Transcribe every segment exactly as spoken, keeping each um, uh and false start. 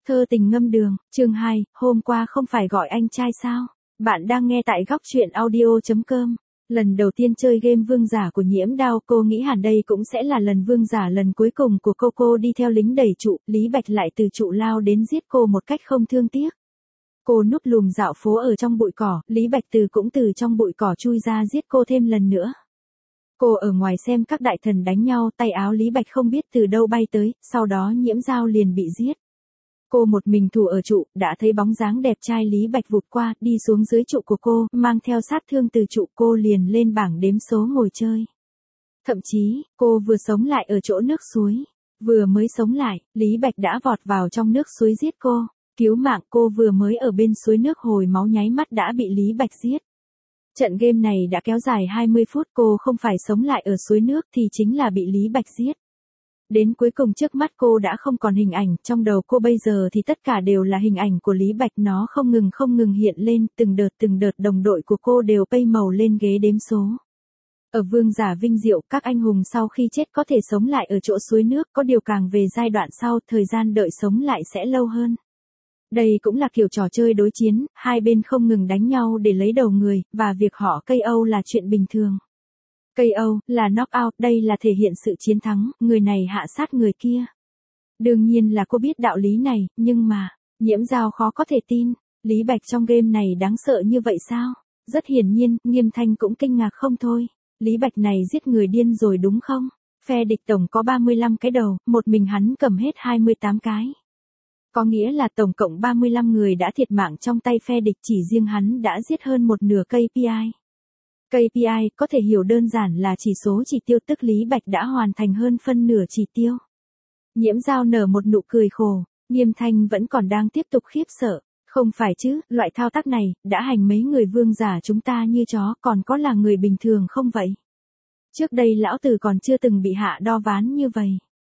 Thơ tình ngâm đường, chương hai, hôm qua không phải gọi anh trai sao? Bạn đang nghe tại góc truyện audio chấm com. Lần đầu tiên chơi game vương giả của Nhiễm Đao, cô nghĩ hẳn đây cũng sẽ là lần vương giả lần cuối cùng của cô. Cô đi theo lính đẩy trụ, Lý Bạch lại từ trụ lao đến giết cô một cách không thương tiếc. Cô núp lùm dạo phố ở trong bụi cỏ, Lý Bạch từ cũng từ trong bụi cỏ chui ra giết cô thêm lần nữa. Cô ở ngoài xem các đại thần đánh nhau, tay áo Lý Bạch không biết từ đâu bay tới, sau đó Nhiễm Dao liền bị giết. Cô một mình thủ ở trụ, đã thấy bóng dáng đẹp trai Lý Bạch vụt qua, đi xuống dưới trụ của cô, mang theo sát thương từ trụ, cô liền lên bảng đếm số ngồi chơi. Thậm chí, cô vừa sống lại ở chỗ nước suối. Vừa mới sống lại, Lý Bạch đã vọt vào trong nước suối giết cô. Cứu mạng, cô vừa mới ở bên suối nước hồi máu nháy mắt đã bị Lý Bạch giết. Trận game này đã kéo dài hai mươi phút, cô không phải sống lại ở suối nước thì chính là bị Lý Bạch giết. Đến cuối cùng trước mắt cô đã không còn hình ảnh, trong đầu cô bây giờ thì tất cả đều là hình ảnh của Lý Bạch, nó không ngừng không ngừng hiện lên, từng đợt từng đợt đồng đội của cô đều pay màu lên ghế đếm số. Ở vương giả vinh diệu, các anh hùng sau khi chết có thể sống lại ở chỗ suối nước, có điều càng về giai đoạn sau, thời gian đợi sống lại sẽ lâu hơn. Đây cũng là kiểu trò chơi đối chiến, hai bên không ngừng đánh nhau để lấy đầu người, và việc họ ca o là chuyện bình thường. ca o là knockout, đây là thể hiện sự chiến thắng, người này hạ sát người kia. Đương nhiên là cô biết đạo lý này, nhưng mà, Nhiễm Dao khó có thể tin, Lý Bạch trong game này đáng sợ như vậy sao? Rất hiển nhiên, Nghiêm Thanh cũng kinh ngạc không thôi. Lý Bạch này giết người điên rồi đúng không? Phe địch tổng có ba mươi lăm cái đầu, một mình hắn cầm hết hai mươi tám cái. Có nghĩa là tổng cộng ba mươi lăm người đã thiệt mạng trong tay phe địch, chỉ riêng hắn đã giết hơn một nửa ca pê i. ca pê i có thể hiểu đơn giản là chỉ số chỉ tiêu, tức Lý Bạch đã hoàn thành hơn phân nửa chỉ tiêu. Nhiễm Dao nở một nụ cười khổ, Nghiêm Thanh vẫn còn đang tiếp tục khiếp sợ. Không phải chứ, loại thao tác này, đã hành mấy người vương giả chúng ta như chó, còn có là người bình thường không vậy? Trước đây lão tử còn chưa từng bị hạ đo ván như vậy.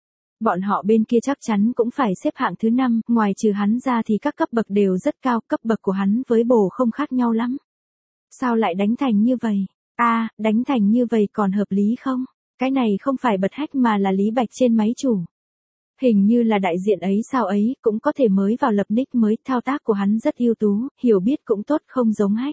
Bọn họ bên kia chắc chắn cũng phải xếp hạng thứ năm, ngoài trừ hắn ra thì các cấp bậc đều rất cao, cấp bậc của hắn với bồ không khác nhau lắm. Sao lại đánh thành như vậy? A, à, đánh thành như vậy còn hợp lý không? Cái này không phải bật hack mà là Lý Bạch trên máy chủ. Hình như là đại diện ấy sao ấy, cũng có thể mới vào lập nick mới, thao tác của hắn rất ưu tú, hiểu biết cũng tốt, không giống hack.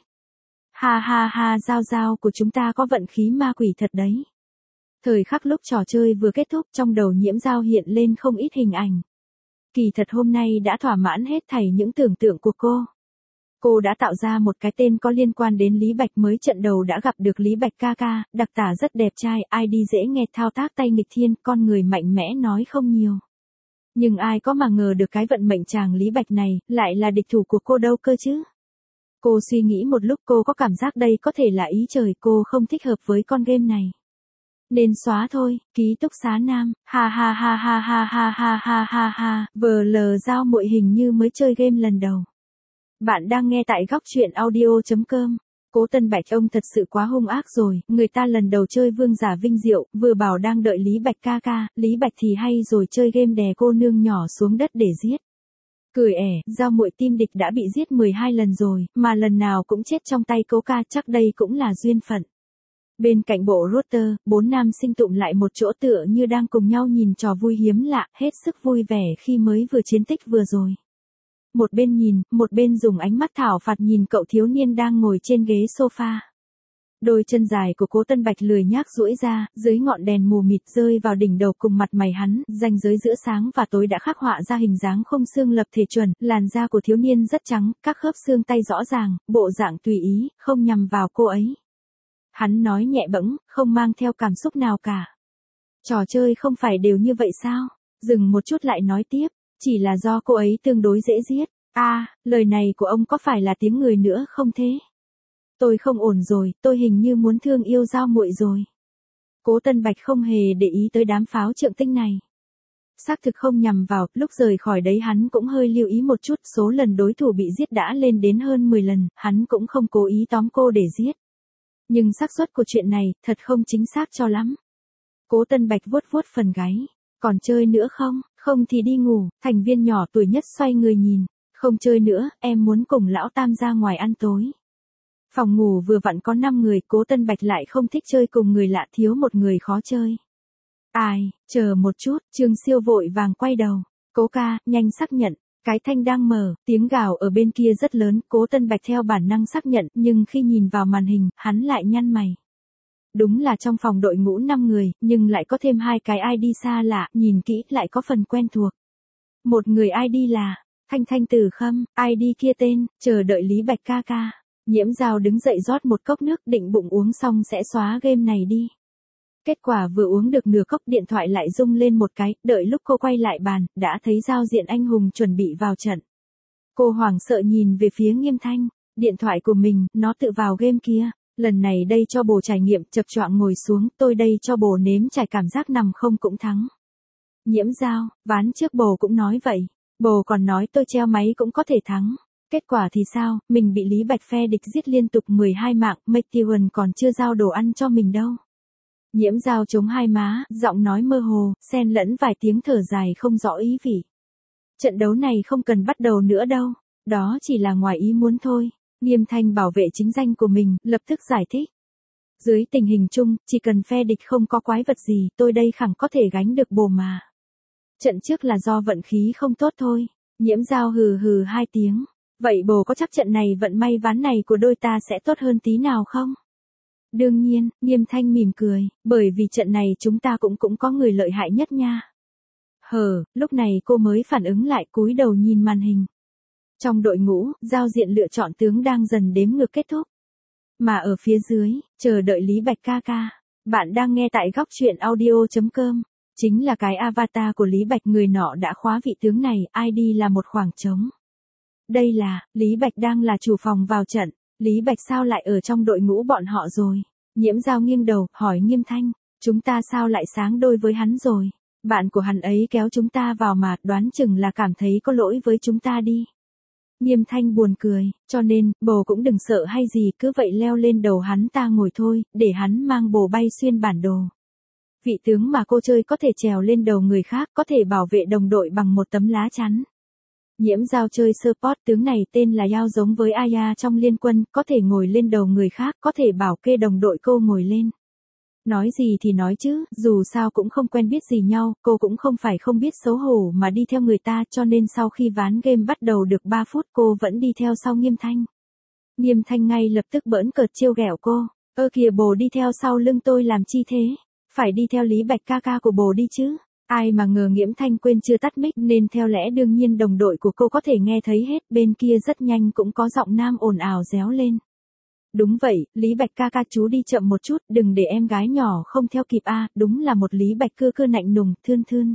Ha ha ha, Dao Dao của chúng ta có vận khí ma quỷ thật đấy. Thời khắc lúc trò chơi vừa kết thúc, trong đầu Nhiễm Dao hiện lên không ít hình ảnh. Kỳ thật hôm nay đã thỏa mãn hết thảy những tưởng tượng của cô. Cô đã tạo ra một cái tên có liên quan đến Lý Bạch, mới trận đầu đã gặp được Lý Bạch ca ca, đặc tả rất đẹp trai, i đê dễ nghe, thao tác tay nghịch thiên, con người mạnh mẽ nói không nhiều. Nhưng ai có mà ngờ được cái vận mệnh chàng Lý Bạch này, lại là địch thủ của cô đâu cơ chứ. Cô suy nghĩ một lúc, cô có cảm giác đây có thể là ý trời, cô không thích hợp với con game này. Nên xóa thôi, ký túc xá nam, ha ha ha ha ha ha ha ha ha ha, vờ lờ Dao muội hình như mới chơi game lần đầu. Bạn đang nghe tại góc truyện audio chấm com. Cố Tân Bạch ông thật sự quá hung ác rồi, người ta lần đầu chơi vương giả vinh diệu, vừa bảo đang đợi Lý Bạch ca ca, Lý Bạch thì hay rồi chơi game đè cô nương nhỏ xuống đất để giết. Cười ẻ, Dao muội team địch đã bị giết mười hai lần rồi, mà lần nào cũng chết trong tay Cố ca, chắc đây cũng là duyên phận. Bên cạnh bộ router, bốn nam sinh tụm lại một chỗ tựa như đang cùng nhau nhìn trò vui hiếm lạ, hết sức vui vẻ khi mới vừa chiến tích vừa rồi. Một bên nhìn, một bên dùng ánh mắt thảo phạt nhìn cậu thiếu niên đang ngồi trên ghế sofa. Đôi chân dài của Cố Tân Bạch lười nhác duỗi ra, dưới ngọn đèn mù mịt rơi vào đỉnh đầu cùng mặt mày hắn, ranh giới giữa sáng và tối đã khắc họa ra hình dáng khung xương lập thể chuẩn, làn da của thiếu niên rất trắng, các khớp xương tay rõ ràng, bộ dạng tùy ý, không nhằm vào cô ấy. Hắn nói nhẹ bẫng, không mang theo cảm xúc nào cả. Trò chơi không phải đều như vậy sao? Dừng một chút lại nói tiếp, chỉ là do cô ấy tương đối dễ giết. A, à, lời này của ông có phải là tiếng người nữa không thế? Tôi không ổn rồi, tôi hình như muốn thương yêu Dao muội rồi. Cố Tân Bạch không hề để ý tới đám pháo trượng tinh này. Xác thực không nhằm vào, lúc rời khỏi đấy hắn cũng hơi lưu ý một chút, số lần đối thủ bị giết đã lên đến hơn mười lần, hắn cũng không cố ý tóm cô để giết. Nhưng xác suất của chuyện này, thật không chính xác cho lắm. Cố Tân Bạch vuốt vuốt phần gáy. Còn chơi nữa không? Không thì đi ngủ, thành viên nhỏ tuổi nhất xoay người nhìn. Không chơi nữa, em muốn cùng lão tam ra ngoài ăn tối. Phòng ngủ vừa vặn có năm người, Cố Tân Bạch lại không thích chơi cùng người lạ, thiếu một người khó chơi. Ai, chờ một chút, Trương Siêu vội vàng quay đầu. Cố ca, nhanh xác nhận. Cái thanh đang mở, tiếng gào ở bên kia rất lớn, Cố Tân Bạch theo bản năng xác nhận, nhưng khi nhìn vào màn hình, hắn lại nhăn mày. Đúng là trong phòng đội ngũ năm người, nhưng lại có thêm hai cái i đê xa lạ, nhìn kỹ lại có phần quen thuộc. Một người i đê là Thanh Thanh Từ Khâm, i đê kia tên, chờ đợi Lý Bạch ca ca. Nhiễm Dao đứng dậy rót một cốc nước, định bụng uống xong sẽ xóa game này đi. Kết quả vừa uống được nửa cốc, điện thoại lại rung lên một cái, đợi lúc cô quay lại bàn, đã thấy giao diện anh hùng chuẩn bị vào trận. Cô hoảng sợ nhìn về phía Nghiêm Thanh, điện thoại của mình, nó tự vào game kia. Lần này đây cho bồ trải nghiệm, chập choạng ngồi xuống, tôi đây cho bồ nếm trải cảm giác nằm không cũng thắng. Nhiễm Dao, ván trước bồ cũng nói vậy. Bồ còn nói tôi treo máy cũng có thể thắng. Kết quả thì sao, mình bị Lý Bạch phe địch giết liên tục mười hai mạng, Meteor còn chưa giao đồ ăn cho mình đâu. Nhiễm Dao chống hai má, giọng nói mơ hồ, xen lẫn vài tiếng thở dài không rõ ý vị. Trận đấu này không cần bắt đầu nữa đâu, đó chỉ là ngoài ý muốn thôi. Nghiêm Thanh bảo vệ chính danh của mình, lập tức giải thích. Dưới tình hình chung, chỉ cần phe địch không có quái vật gì, tôi đây khẳng có thể gánh được bồ mà. Trận trước là do vận khí không tốt thôi. Nhiễm Dao hừ hừ hai tiếng. Vậy bồ có chắc trận này vận may ván này của đôi ta sẽ tốt hơn tí nào không? Đương nhiên, Nghiêm Thanh mỉm cười, bởi vì trận này chúng ta cũng cũng có người lợi hại nhất nha. Hờ, lúc này cô mới phản ứng lại, cúi đầu nhìn màn hình. Trong đội ngũ, giao diện lựa chọn tướng đang dần đếm ngược kết thúc. Mà ở phía dưới, chờ đợi Lý Bạch ca ca. Bạn đang nghe tại góc truyện audio chấm com. Chính là cái avatar của Lý Bạch, người nọ đã khóa vị tướng này, i đê là một khoảng trống. Đây là, Lý Bạch đang là chủ phòng vào trận. Lý Bạch sao lại ở trong đội ngũ bọn họ rồi? Nhiễm Dao nghiêng đầu, hỏi Nghiêm Thanh, chúng ta sao lại sáng đôi với hắn rồi? Bạn của hắn ấy kéo chúng ta vào mà, đoán chừng là cảm thấy có lỗi với chúng ta đi. Nghiêm Thanh buồn cười, cho nên, bồ cũng đừng sợ hay gì, cứ vậy leo lên đầu hắn ta ngồi thôi, để hắn mang bồ bay xuyên bản đồ. Vị tướng mà cô chơi có thể trèo lên đầu người khác, có thể bảo vệ đồng đội bằng một tấm lá chắn. Nhiễm Dao chơi support, tướng này tên là Yao, giống với Aya trong liên quân, có thể ngồi lên đầu người khác, có thể bảo kê đồng đội cô ngồi lên. Nói gì thì nói chứ, dù sao cũng không quen biết gì nhau, cô cũng không phải không biết xấu hổ mà đi theo người ta, cho nên sau khi ván game bắt đầu được ba phút cô vẫn đi theo sau Nghiêm Thanh. Nghiêm Thanh ngay lập tức bỡn cợt trêu ghẹo cô, ơ kìa bồ đi theo sau lưng tôi làm chi thế, phải đi theo Lý Bạch ca ca của bồ đi chứ. Ai mà ngờ Nghiễm Thanh quên chưa tắt mic nên theo lẽ đương nhiên đồng đội của cô có thể nghe thấy hết, bên kia rất nhanh cũng có giọng nam ồn ào réo lên. Đúng vậy, Lý Bạch ca ca chú đi chậm một chút, đừng để em gái nhỏ không theo kịp a, đúng là một Lý Bạch cưa cưa nạnh nùng, thươn thươn.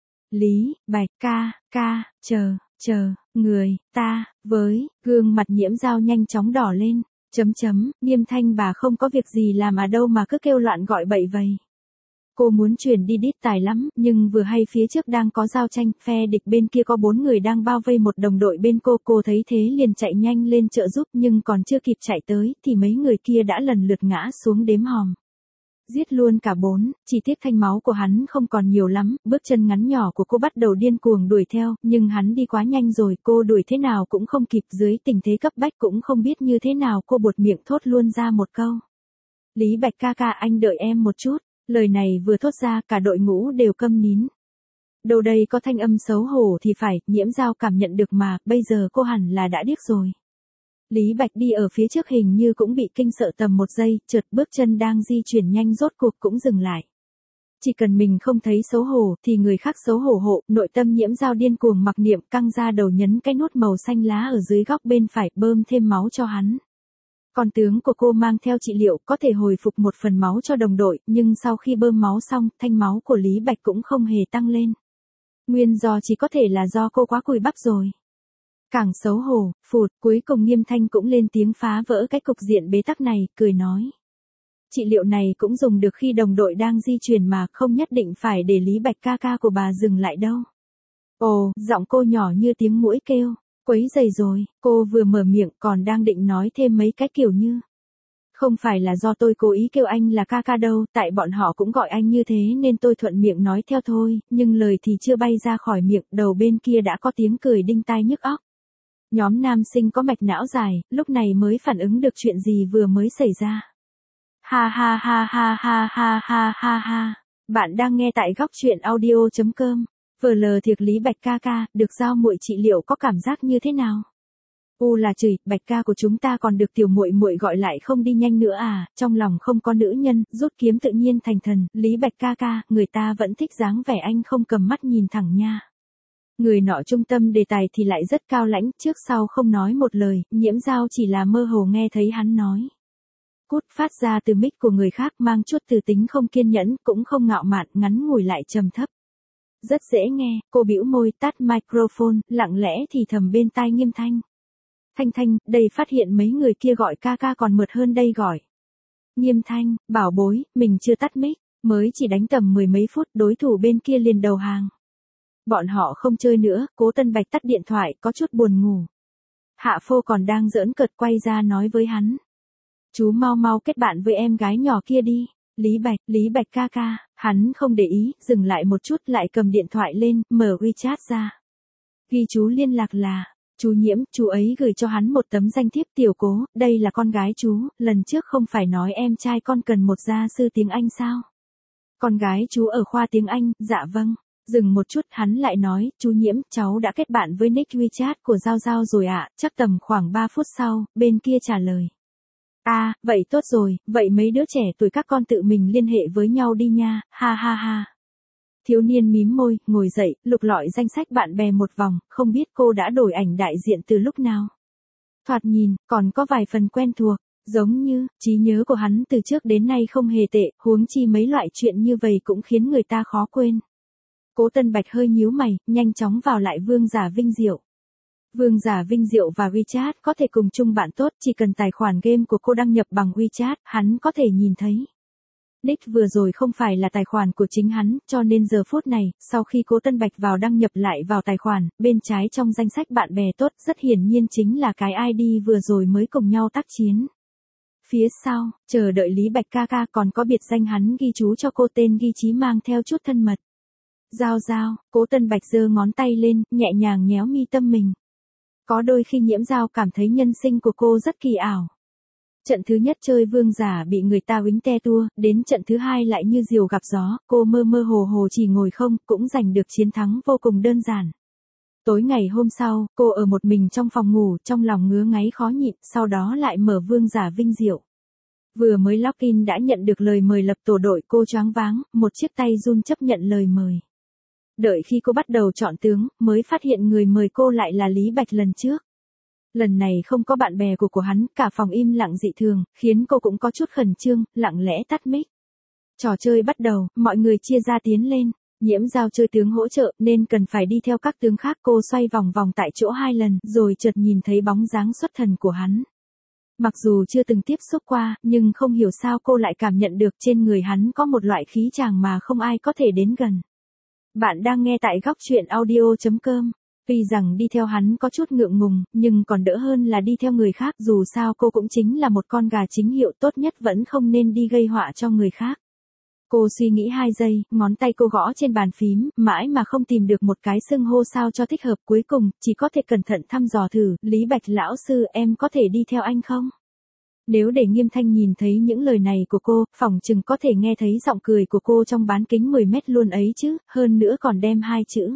Lý Bạch ca ca, chờ, chờ, người, ta, với, gương mặt Nhiễm Dao nhanh chóng đỏ lên, chấm chấm, Nghiêm Thanh bà không có việc gì làm à đâu mà cứ kêu loạn gọi bậy vầy. Cô muốn chuyển đi đít tài lắm, nhưng vừa hay phía trước đang có giao tranh, phe địch bên kia có bốn người đang bao vây một đồng đội bên cô, cô thấy thế liền chạy nhanh lên trợ giúp, nhưng còn chưa kịp chạy tới, thì mấy người kia đã lần lượt ngã xuống đếm hòm. Giết luôn cả bốn, chỉ tiếc thanh máu của hắn không còn nhiều lắm, bước chân ngắn nhỏ của cô bắt đầu điên cuồng đuổi theo, nhưng hắn đi quá nhanh rồi, cô đuổi thế nào cũng không kịp, dưới tình thế cấp bách cũng không biết như thế nào, cô buột miệng thốt luôn ra một câu. Lý Bạch ca ca, anh đợi em một chút. Lời này vừa thốt ra, cả đội ngũ đều câm nín. Đâu đây có thanh âm xấu hổ thì phải, Nhiễm Dao cảm nhận được mà, bây giờ cô hẳn là đã điếc rồi. Lý Bạch đi ở phía trước hình như cũng bị kinh sợ tầm một giây, chợt bước chân đang di chuyển nhanh rốt cuộc cũng dừng lại. Chỉ cần mình không thấy xấu hổ, thì người khác xấu hổ hộ, nội tâm Nhiễm Dao điên cuồng mặc niệm, căng ra đầu nhấn cái nút màu xanh lá ở dưới góc bên phải, bơm thêm máu cho hắn. Còn tướng của cô mang theo trị liệu, có thể hồi phục một phần máu cho đồng đội, nhưng sau khi bơm máu xong, thanh máu của Lý Bạch cũng không hề tăng lên. Nguyên do chỉ có thể là do cô quá cùi bắp rồi. Càng xấu hổ, phụt, cuối cùng Nghiêm Thanh cũng lên tiếng phá vỡ cái cục diện bế tắc này, cười nói. Trị liệu này cũng dùng được khi đồng đội đang di chuyển mà, không nhất định phải để Lý Bạch ca ca của bà dừng lại đâu. Ồ, giọng cô nhỏ như tiếng muỗi kêu. Quấy dày rồi, cô vừa mở miệng còn đang định nói thêm mấy cái kiểu như. Không phải là do tôi cố ý kêu anh là ca ca đâu, tại bọn họ cũng gọi anh như thế nên tôi thuận miệng nói theo thôi, nhưng lời thì chưa bay ra khỏi miệng, đầu bên kia đã có tiếng cười đinh tai nhức óc. Nhóm nam sinh có mạch não dài, lúc này mới phản ứng được chuyện gì vừa mới xảy ra. Ha ha ha ha ha ha ha ha ha. Bạn đang nghe tại góc truyện audio chấm com. Vờ lờ thiệt Lý Bạch ca ca, được giao muội trị liệu có cảm giác như thế nào? U là chửi, Bạch ca của chúng ta còn được tiểu muội muội gọi lại không đi nhanh nữa à, trong lòng không có nữ nhân, rút kiếm tự nhiên thành thần, Lý Bạch ca ca, người ta vẫn thích dáng vẻ anh không cầm mắt nhìn thẳng nha. Người nọ trung tâm đề tài thì lại rất cao lãnh, trước sau không nói một lời, Nhiễm Dao chỉ là mơ hồ nghe thấy hắn nói. Cút phát ra từ mic của người khác mang chút từ tính không kiên nhẫn, cũng không ngạo mạn, ngắn ngủi lại trầm thấp. Rất dễ nghe, cô bĩu môi tắt microphone, lặng lẽ thì thầm bên tai Nghiêm Thanh. Thanh Thanh, đây phát hiện mấy người kia gọi ca ca còn mượt hơn đây gọi. Nghiêm Thanh, bảo bối, mình chưa tắt mic, mới chỉ đánh tầm mười mấy phút đối thủ bên kia liền đầu hàng. Bọn họ không chơi nữa, Cố Tân Bạch tắt điện thoại, có chút buồn ngủ. Hạ Phô còn đang giỡn cợt quay ra nói với hắn. Chú mau mau kết bạn với em gái nhỏ kia đi. Lý Bạch, Lý Bạch ca ca, hắn không để ý, dừng lại một chút lại cầm điện thoại lên, mở WeChat ra. Ghi chú liên lạc là, chú Nhiễm, chú ấy gửi cho hắn một tấm danh thiếp tiểu Cố, đây là con gái chú, lần trước không phải nói em trai con cần một gia sư tiếng Anh sao? Con gái chú ở khoa tiếng Anh, dạ vâng. Dừng một chút hắn lại nói, chú Nhiễm, cháu đã kết bạn với nick WeChat của Giao Giao rồi ạ, chắc tầm khoảng ba phút sau, bên kia trả lời. À, vậy tốt rồi, vậy mấy đứa trẻ tuổi các con tự mình liên hệ với nhau đi nha, ha ha ha. Thiếu niên mím môi, ngồi dậy, lục lọi danh sách bạn bè một vòng, không biết cô đã đổi ảnh đại diện từ lúc nào. Thoạt nhìn, còn có vài phần quen thuộc, giống như, trí nhớ của hắn từ trước đến nay không hề tệ, huống chi mấy loại chuyện như vậy cũng khiến người ta khó quên. Cố Tân Bạch hơi nhíu mày, nhanh chóng vào lại Vương Giả Vinh Diệu. Vương Giả Vinh Diệu và WeChat có thể cùng chung bạn tốt, chỉ cần tài khoản game của cô đăng nhập bằng WeChat, hắn có thể nhìn thấy. Nick vừa rồi không phải là tài khoản của chính hắn, cho nên giờ phút này, sau khi Cố Tân Bạch vào đăng nhập lại vào tài khoản, bên trái trong danh sách bạn bè tốt, rất hiển nhiên chính là cái i đê vừa rồi mới cùng nhau tác chiến. Phía sau, chờ đợi Lý Bạch ca ca còn có biệt danh hắn ghi chú cho cô tên ghi chí mang theo chút thân mật. Giao Giao, Cố Tân Bạch giơ ngón tay lên, nhẹ nhàng nhéo mi tâm mình. Có đôi khi Nhiễm Dao cảm thấy nhân sinh của cô rất kỳ ảo. Trận thứ nhất chơi vương giả bị người ta uýnh te tua, đến trận thứ hai lại như diều gặp gió, cô mơ mơ hồ hồ chỉ ngồi không, cũng giành được chiến thắng vô cùng đơn giản. Tối ngày hôm sau, cô ở một mình trong phòng ngủ, trong lòng ngứa ngáy khó nhịn, sau đó lại mở Vương Giả Vinh Diệu. Vừa mới login đã nhận được lời mời lập tổ đội, cô choáng váng, một chiếc tay run chấp nhận lời mời. Đợi khi cô bắt đầu chọn tướng, mới phát hiện người mời cô lại là Lý Bạch lần trước. Lần này không có bạn bè của của hắn, cả phòng im lặng dị thường, khiến cô cũng có chút khẩn trương, lặng lẽ tắt mic. Trò chơi bắt đầu, mọi người chia ra tiến lên. Nhiễm Dao chơi tướng hỗ trợ nên cần phải đi theo các tướng khác, cô xoay vòng vòng tại chỗ hai lần, rồi chợt nhìn thấy bóng dáng xuất thần của hắn. Mặc dù chưa từng tiếp xúc qua, nhưng không hiểu sao cô lại cảm nhận được trên người hắn có một loại khí chàng mà không ai có thể đến gần. Bạn đang nghe tại góc truyện audio chấm com. Tuy rằng đi theo hắn có chút ngượng ngùng, nhưng còn đỡ hơn là đi theo người khác, dù sao cô cũng chính là một con gà chính hiệu, tốt nhất vẫn không nên đi gây họa cho người khác. Cô suy nghĩ hai giây, ngón tay cô gõ trên bàn phím, mãi mà không tìm được một cái xưng hô sao cho thích hợp, cuối cùng, chỉ có thể cẩn thận thăm dò thử, Lý Bạch lão sư, em có thể đi theo anh không? Nếu để Nghiêm Thanh nhìn thấy những lời này của cô, phỏng chừng có thể nghe thấy giọng cười của cô trong bán kính mười mét luôn ấy chứ, hơn nữa còn đem hai chữ.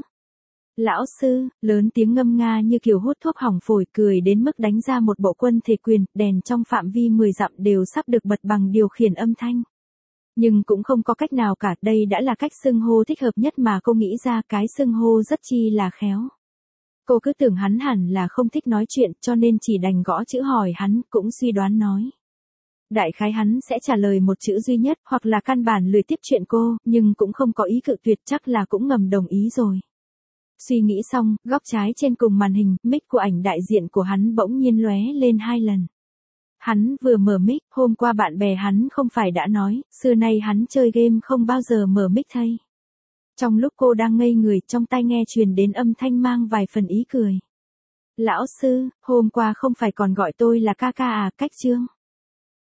Lão sư, lớn tiếng ngâm nga như kiểu hút thuốc hỏng phổi, cười đến mức đánh ra một bộ quân thể quyền, đèn trong phạm vi mười dặm đều sắp được bật bằng điều khiển âm thanh. Nhưng cũng không có cách nào cả, đây đã là cách xưng hô thích hợp nhất mà cô nghĩ ra, cái xưng hô rất chi là khéo. Cô cứ tưởng hắn hẳn là không thích nói chuyện, cho nên chỉ đành gõ chữ hỏi hắn, cũng suy đoán nói. Đại khái hắn sẽ trả lời một chữ duy nhất, hoặc là căn bản lười tiếp chuyện cô, nhưng cũng không có ý cự tuyệt, chắc là cũng ngầm đồng ý rồi. Suy nghĩ xong, góc trái trên cùng màn hình, mic của ảnh đại diện của hắn bỗng nhiên lóe lên hai lần. Hắn vừa mở mic, hôm qua bạn bè hắn không phải đã nói, xưa nay hắn chơi game không bao giờ mở mic thay. Trong lúc cô đang ngây người, trong tai nghe truyền đến âm thanh mang vài phần ý cười. Lão sư, hôm qua không phải còn gọi tôi là ca ca à, cách chương.